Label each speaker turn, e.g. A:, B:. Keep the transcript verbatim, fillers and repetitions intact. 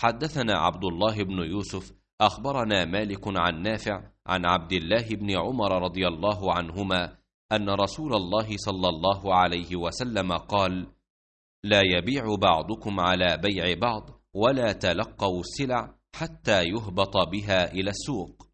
A: حدثنا عبد الله بن يوسف أخبرنا مالك عن نافع عن عبد الله بن عمر رضي الله عنهما أن رسول الله صلى الله عليه وسلم قال: لا يبيع بعضكم على بيع بعض، ولا تلقوا السلع حتى يهبط بها إلى السوق.